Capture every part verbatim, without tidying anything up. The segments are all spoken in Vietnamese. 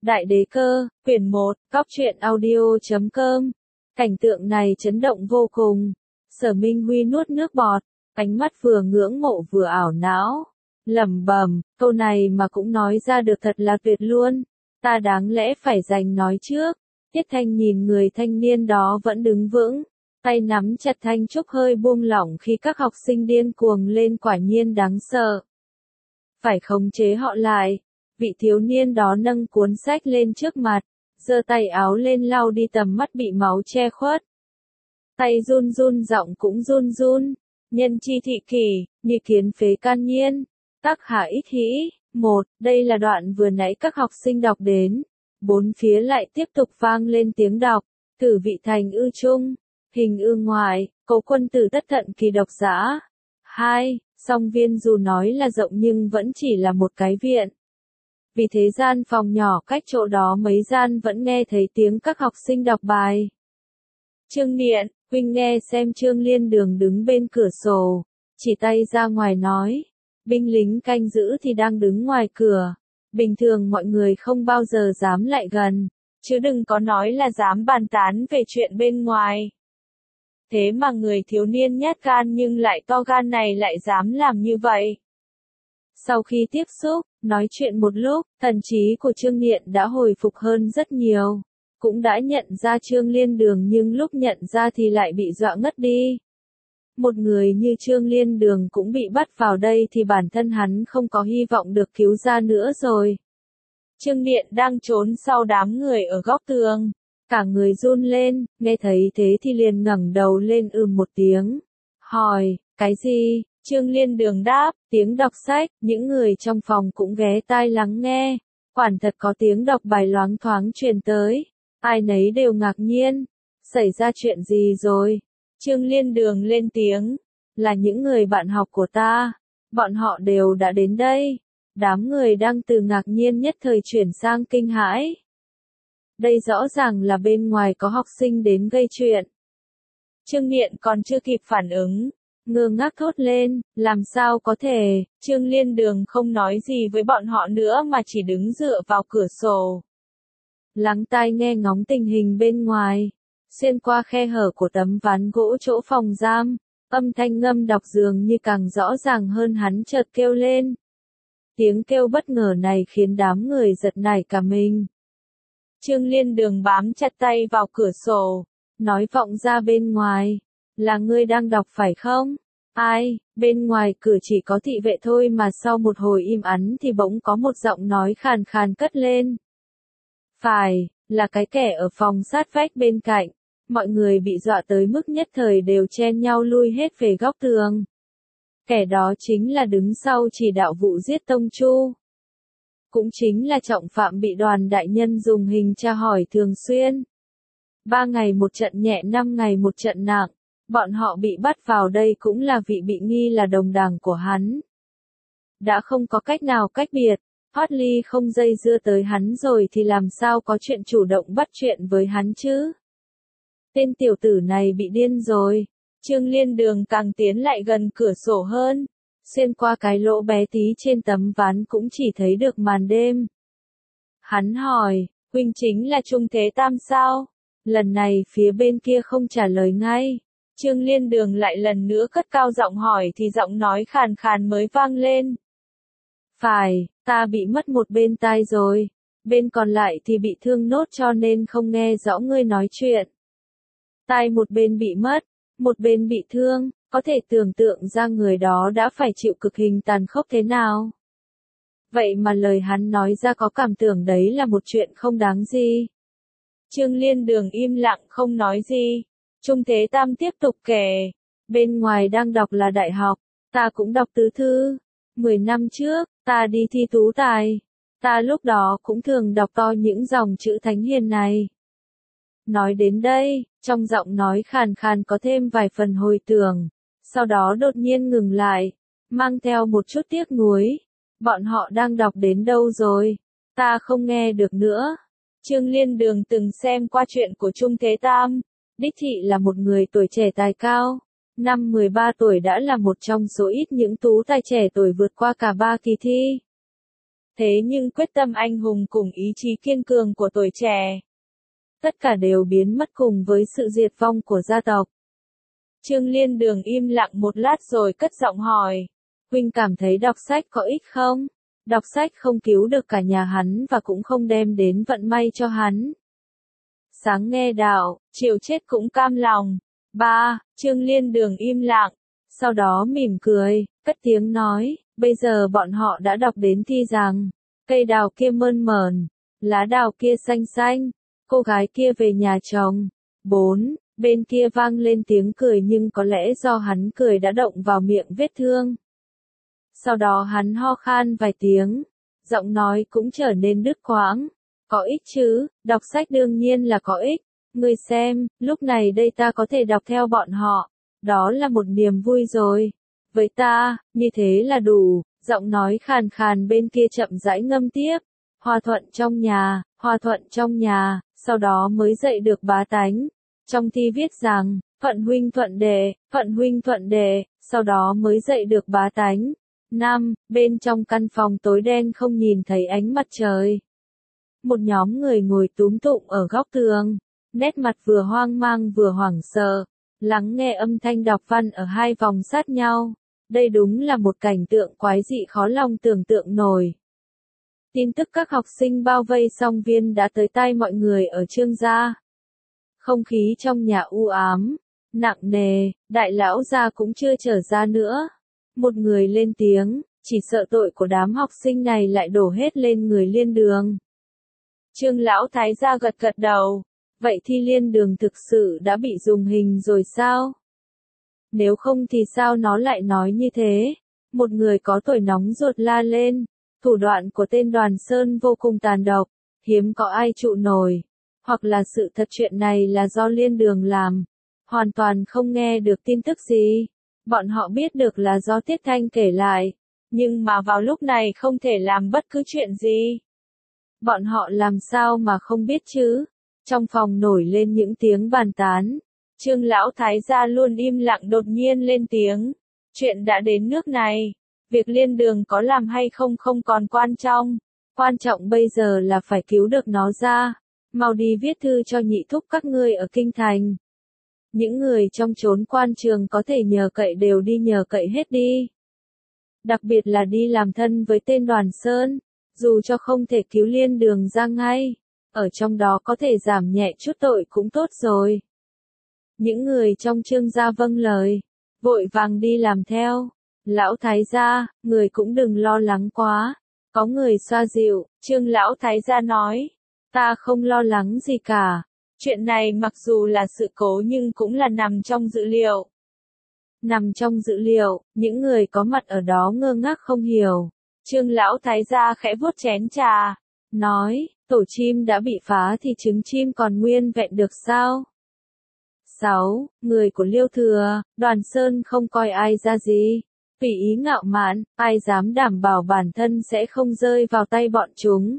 Đại đế cơ, quyển một, góc truyện audio chấm com. Cảnh tượng này chấn động vô cùng. Sở Minh Huy nuốt nước bọt, ánh mắt vừa ngưỡng mộ vừa ảo não. Lẩm bẩm, câu này mà cũng nói ra được thật là tuyệt luôn. Ta đáng lẽ phải giành nói trước. Tiết Thanh nhìn người thanh niên đó vẫn đứng vững, tay nắm chặt thanh trúc hơi buông lỏng khi các học sinh điên cuồng lên, quả nhiên đáng sợ. Phải khống chế họ lại. Vị thiếu niên đó nâng cuốn sách lên trước mặt, giơ tay áo lên lau đi tầm mắt bị máu che khuất. Tay run run, giọng cũng run run. Nhân chi thị kỷ, như kiến phế can nhiên. Tắc hạ ít hĩ. Một, đây là đoạn vừa nãy các học sinh đọc đến. Bốn phía lại tiếp tục vang lên tiếng đọc. Tử vị thành ư trung, hình ư ngoại, cố quân tử tất thận kỳ độc dã. Hai, song viên dù nói là rộng nhưng vẫn chỉ là một cái viện. Vì thế gian phòng nhỏ cách chỗ đó mấy gian vẫn nghe thấy tiếng các học sinh đọc bài. Trương Niệm, huynh nghe xem. Trương Liên Đường đứng bên cửa sổ, chỉ tay ra ngoài nói. Binh lính canh giữ thì đang đứng ngoài cửa. Bình thường mọi người không bao giờ dám lại gần, chứ đừng có nói là dám bàn tán về chuyện bên ngoài. Thế mà người thiếu niên nhát gan nhưng lại to gan này lại dám làm như vậy. Sau khi tiếp xúc, nói chuyện một lúc, thần trí của Trương Niệm đã hồi phục hơn rất nhiều. Cũng đã nhận ra Trương Liên Đường nhưng lúc nhận ra thì lại bị dọa ngất đi. Một người như Trương Liên Đường cũng bị bắt vào đây thì bản thân hắn không có hy vọng được cứu ra nữa rồi. Trương Niệm đang trốn sau đám người ở góc tường. Cả người run lên, nghe thấy thế thì liền ngẩng đầu lên ừm một tiếng. Hỏi, cái gì? Trương Liên Đường đáp, tiếng đọc sách. Những người trong phòng cũng ghé tai lắng nghe. Quả thật có tiếng đọc bài loáng thoáng truyền tới. Ai nấy đều ngạc nhiên. Xảy ra chuyện gì rồi? Trương Liên Đường lên tiếng. Là những người bạn học của ta. Bọn họ đều đã đến đây. Đám người đang từ ngạc nhiên nhất thời chuyển sang kinh hãi. Đây rõ ràng là bên ngoài có học sinh đến gây chuyện. Trương Niệm còn chưa kịp phản ứng, ngơ ngác thốt lên, làm sao có thể? Trương Liên Đường không nói gì với bọn họ nữa mà chỉ đứng dựa vào cửa sổ. Lắng tai nghe ngóng tình hình bên ngoài. Xuyên qua khe hở của tấm ván gỗ chỗ phòng giam, âm thanh ngâm đọc dường như càng rõ ràng hơn. Hắn chợt kêu lên. Tiếng kêu bất ngờ này khiến đám người giật nảy cả mình. Trương Liên Đường bám chặt tay vào cửa sổ, nói vọng ra bên ngoài. Là ngươi đang đọc phải không? Ai? Bên ngoài cửa chỉ có thị vệ thôi mà sau một hồi im ắng thì bỗng có một giọng nói khàn khàn cất lên. Phải, là cái kẻ ở phòng sát vách bên cạnh. Mọi người bị dọa tới mức nhất thời đều chen nhau lui hết về góc tường. Kẻ đó chính là đứng sau chỉ đạo vụ giết Tông Chu. Cũng chính là trọng phạm bị Đoàn đại nhân dùng hình tra hỏi thường xuyên. Ba ngày một trận nhẹ, năm ngày một trận nặng. Bọn họ bị bắt vào đây cũng là vị bị nghi là đồng đảng của hắn. Đã không có cách nào cách biệt, Hoát Ly không dây dưa tới hắn rồi thì làm sao có chuyện chủ động bắt chuyện với hắn chứ? Tên tiểu tử này bị điên rồi. Trương Liên Đường càng tiến lại gần cửa sổ hơn. Xuyên qua cái lỗ bé tí trên tấm ván cũng chỉ thấy được màn đêm. Hắn hỏi, huynh chính là Trung Thế Tam sao? Lần này phía bên kia không trả lời ngay. Trương Liên Đường lại lần nữa cất cao giọng hỏi thì giọng nói khàn khàn mới vang lên. Phải, ta bị mất một bên tai rồi. Bên còn lại thì bị thương nốt cho nên không nghe rõ ngươi nói chuyện. Tai một bên bị mất, một bên bị thương. Có thể tưởng tượng ra người đó đã phải chịu cực hình tàn khốc thế nào. Vậy mà lời hắn nói ra có cảm tưởng đấy là một chuyện không đáng gì. Trương Liên Đường im lặng không nói gì. Trung Thế Tam tiếp tục kể. Bên ngoài đang đọc là đại học. Ta cũng đọc tứ thư. Mười năm trước, ta đi thi tú tài. Ta lúc đó cũng thường đọc to những dòng chữ thánh hiền này. Nói đến đây, trong giọng nói khàn khàn có thêm vài phần hồi tưởng. Sau đó đột nhiên ngừng lại, mang theo một chút tiếc nuối. Bọn họ đang đọc đến đâu rồi? Ta không nghe được nữa. Trương Liên Đường từng xem qua chuyện của Trung Thế Tam. Đích thị là một người tuổi trẻ tài cao. Năm mười ba tuổi đã là một trong số ít những tú tài trẻ tuổi vượt qua cả ba kỳ thi. Thế nhưng quyết tâm anh hùng cùng ý chí kiên cường của tuổi trẻ, tất cả đều biến mất cùng với sự diệt vong của gia tộc. Trương Liên Đường im lặng một lát rồi cất giọng hỏi, huynh cảm thấy đọc sách có ích không? Đọc sách không cứu được cả nhà hắn và cũng không đem đến vận may cho hắn. Sáng nghe đạo, chiều chết cũng cam lòng. Ba, Trương Liên Đường im lặng, sau đó mỉm cười, cất tiếng nói, bây giờ bọn họ đã đọc đến thi rằng, cây đào kia mơn mởn, lá đào kia xanh xanh, cô gái kia về nhà chồng. Bốn, bên kia vang lên tiếng cười nhưng có lẽ do hắn cười đã động vào miệng vết thương. Sau đó hắn ho khan vài tiếng, giọng nói cũng trở nên đứt quãng. Có ích chứ, đọc sách đương nhiên là có ích. Ngươi xem, lúc này đây ta có thể đọc theo bọn họ. Đó là một niềm vui rồi. Với ta, như thế là đủ. Giọng nói khàn khàn bên kia chậm rãi ngâm tiếp. Hòa thuận trong nhà, hòa thuận trong nhà, sau đó mới dạy được bá tánh. Trong thi viết rằng, thuận huynh thuận đệ, thuận huynh thuận đệ, sau đó mới dạy được bá tánh. Năm, bên trong căn phòng tối đen không nhìn thấy ánh mặt trời. Một nhóm người ngồi túm tụm ở góc tường, nét mặt vừa hoang mang vừa hoảng sợ, lắng nghe âm thanh đọc văn ở hai vòng sát nhau. Đây đúng là một cảnh tượng quái dị khó lòng tưởng tượng nổi. Tin tức các học sinh bao vây song viên đã tới tai mọi người ở Trương gia. Không khí trong nhà u ám, nặng nề, đại lão gia cũng chưa trở ra nữa. Một người lên tiếng, chỉ sợ tội của đám học sinh này lại đổ hết lên người Liên Đường. Trương lão thái gia gật gật đầu, vậy thì Liên Đường thực sự đã bị dùng hình rồi sao? Nếu không thì sao nó lại nói như thế? Một người có tuổi nóng ruột la lên, thủ đoạn của tên Đoàn Sơn vô cùng tàn độc, hiếm có ai trụ nổi. Hoặc là sự thật chuyện này là do Liên Đường làm, hoàn toàn không nghe được tin tức gì. Bọn họ biết được là do Tiết Thanh kể lại, nhưng mà vào lúc này không thể làm bất cứ chuyện gì. Bọn họ làm sao mà không biết chứ? Trong phòng nổi lên những tiếng bàn tán. Trương lão thái gia luôn im lặng đột nhiên lên tiếng. Chuyện đã đến nước này, việc Liên Đường có làm hay không không còn quan trọng. Quan trọng bây giờ là phải cứu được nó ra. Mau đi viết thư cho nhị thúc các ngươi ở Kinh Thành. Những người trong chốn quan trường có thể nhờ cậy đều đi nhờ cậy hết đi. Đặc biệt là đi làm thân với tên Đoàn Sơn, dù cho không thể cứu Liên Đường ra ngay, ở trong đó có thể giảm nhẹ chút tội cũng tốt rồi. Những người trong Trương gia vâng lời, vội vàng đi làm theo. Lão thái gia, người cũng đừng lo lắng quá. Có người xoa dịu, Trương lão thái gia nói, ta không lo lắng gì cả. Chuyện này mặc dù là sự cố nhưng cũng là nằm trong dự liệu. Nằm trong dự liệu, những người có mặt ở đó ngơ ngác không hiểu. Trương lão thái gia khẽ vuốt chén trà, nói, tổ chim đã bị phá thì trứng chim còn nguyên vẹn được sao? Sáu, người của Liêu Thừa, Đoàn Sơn không coi ai ra gì. Vì ý ngạo mạn, ai dám đảm bảo bản thân sẽ không rơi vào tay bọn chúng.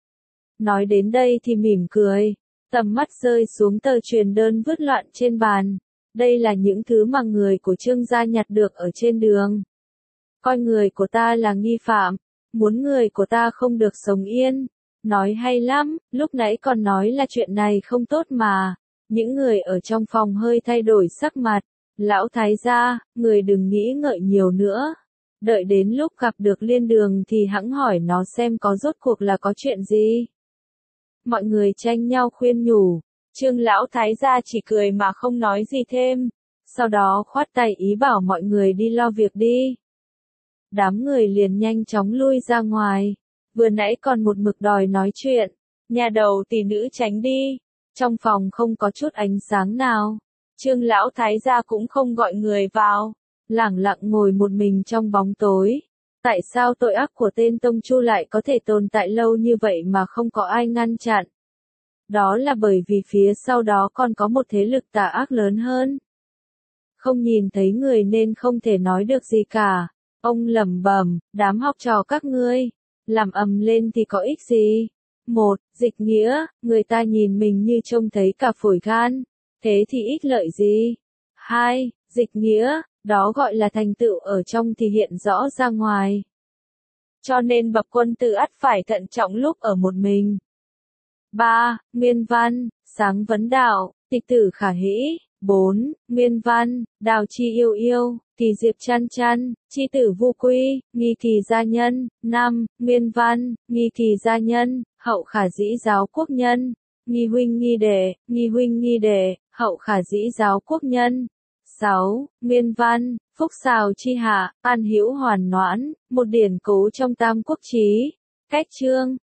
Nói đến đây thì mỉm cười, tầm mắt rơi xuống tờ truyền đơn vứt loạn trên bàn. Đây là những thứ mà người của Trương gia nhặt được ở trên đường. Coi người của ta là nghi phạm, muốn người của ta không được sống yên. Nói hay lắm, lúc nãy còn nói là chuyện này không tốt mà. Những người ở trong phòng hơi thay đổi sắc mặt. Lão thái gia, người đừng nghĩ ngợi nhiều nữa. Đợi đến lúc gặp được Liên Đường thì hẵng hỏi nó xem có rốt cuộc là có chuyện gì. Mọi người tranh nhau khuyên nhủ. Trương lão thái gia chỉ cười mà không nói gì thêm. Sau đó khoát tay ý bảo mọi người đi lo việc đi. Đám người liền nhanh chóng lui ra ngoài. Vừa nãy còn một mực đòi nói chuyện. Nhà đầu tỷ nữ tránh đi. Trong phòng không có chút ánh sáng nào. Trương lão thái gia cũng không gọi người vào. Lẳng lặng ngồi một mình trong bóng tối. Tại sao tội ác của tên Tông Chu lại có thể tồn tại lâu như vậy mà không có ai ngăn chặn? Đó là bởi vì phía sau đó còn có một thế lực tà ác lớn hơn. Không nhìn thấy người nên không thể nói được gì cả. Ông lẩm bẩm, đám học trò các ngươi, làm ầm lên thì có ích gì? Một, Dịch Nghĩa, người ta nhìn mình như trông thấy cả phổi gan, thế thì ích lợi gì? Hai, Dịch Nghĩa, đó gọi là thành tựu ở trong thì hiện rõ ra ngoài. cho nên bậc quân tử ắt phải thận trọng lúc ở một mình. ba. Nguyên văn, sáng vấn đạo, tịch tử khả hĩ. bốn. Nguyên văn, đào chi yêu yêu, thì diệp chăn chăn, chi tử vu quy, nghi thì gia nhân. năm. Nguyên văn, nghi thì gia nhân, hậu khả dĩ giáo quốc nhân. Nghi huynh nghi đệ, nghi huynh nghi đệ, hậu khả dĩ giáo quốc nhân. sáu. Nguyên văn, phúc xào chi hạ, an hữu hoàn noãn, một điển cố trong Tam Quốc Chí. Cách chương